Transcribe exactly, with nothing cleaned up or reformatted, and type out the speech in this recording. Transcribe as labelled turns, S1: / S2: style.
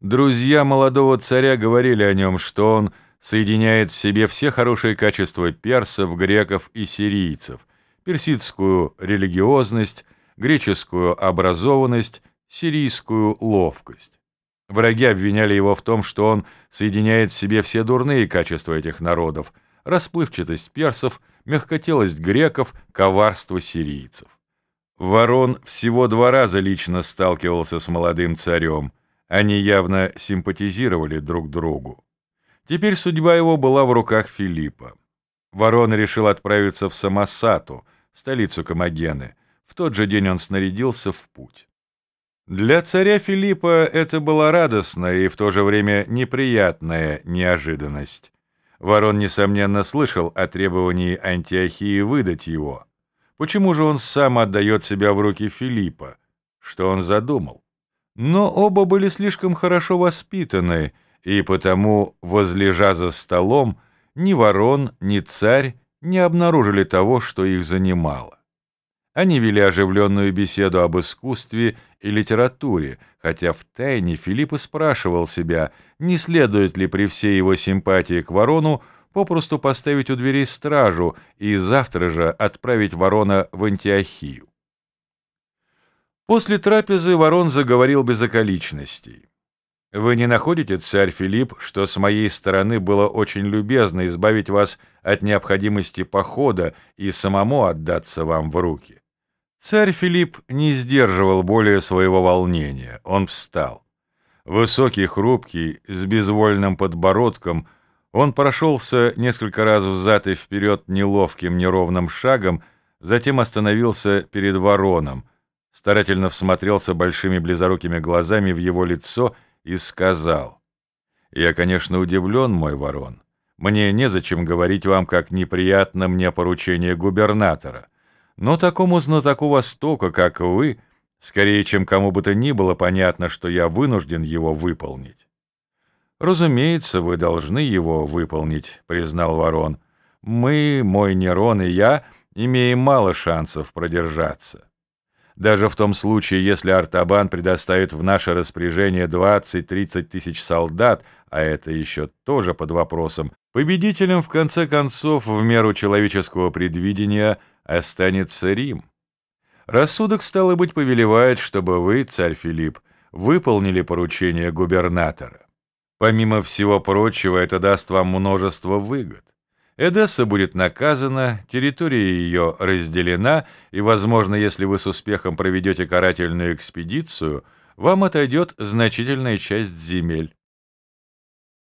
S1: Друзья молодого царя говорили о нем, что он соединяет в себе все хорошие качества персов, греков и сирийцев: персидскую религиозность, греческую образованность, сирийскую ловкость. Враги обвиняли его в том, что он соединяет в себе все дурные качества этих народов: расплывчатость персов, мягкотелость греков, коварство сирийцев. Ворон всего два раза лично сталкивался с молодым царем. Они явно симпатизировали друг другу. Теперь судьба его была в руках Филиппа. Ворон решил отправиться в Самосату, столицу Комагены. В тот же день он снарядился в путь. Для царя Филиппа это была радостная и в то же время неприятная неожиданность. Ворон, несомненно, слышал о требовании Антиохии выдать его. Почему же он сам отдает себя в руки Филиппа? Что он задумал? Но оба были слишком хорошо воспитаны, и потому, возлежа за столом, ни ворон, ни царь не обнаружили того, что их занимало. Они вели оживленную беседу об искусстве и литературе, хотя втайне Филипп и спрашивал себя, не следует ли при всей его симпатии к ворону попросту поставить у дверей стражу и завтра же отправить ворона в Антиохию. После трапезы ворон заговорил без околичностей. «Вы не находите, царь Филипп, что с моей стороны было очень любезно избавить вас от необходимости похода и самому отдаться вам в руки?» Царь Филипп не сдерживал более своего волнения. Он встал. Высокий, хрупкий, с безвольным подбородком, он прошелся несколько раз взад и вперед неловким, неровным шагом, затем остановился перед вороном, старательно всмотрелся большими близорукими глазами в его лицо и сказал: «Я, конечно, удивлен, мой ворон. Мне незачем говорить вам, как неприятно мне поручение губернатора. Но такому знатоку Востока, как вы, скорее, чем кому бы то ни было, понятно, что я вынужден его выполнить». «Разумеется, вы должны его выполнить», — признал ворон. «Мы, мой Нерон и я, имеем мало шансов продержаться. Даже в том случае, если Артабан предоставит в наше распоряжение двадцать-тридцать тысяч солдат, а это еще тоже под вопросом, победителем, в конце концов, в меру человеческого предвидения, останется Рим. Рассудок, стало быть, повелевает, чтобы вы, царь Филипп, выполнили поручение губернатора. Помимо всего прочего, это даст вам множество выгод. Эдесса будет наказана, территория ее разделена, и, возможно, если вы с успехом проведете карательную экспедицию, вам отойдет значительная часть земель.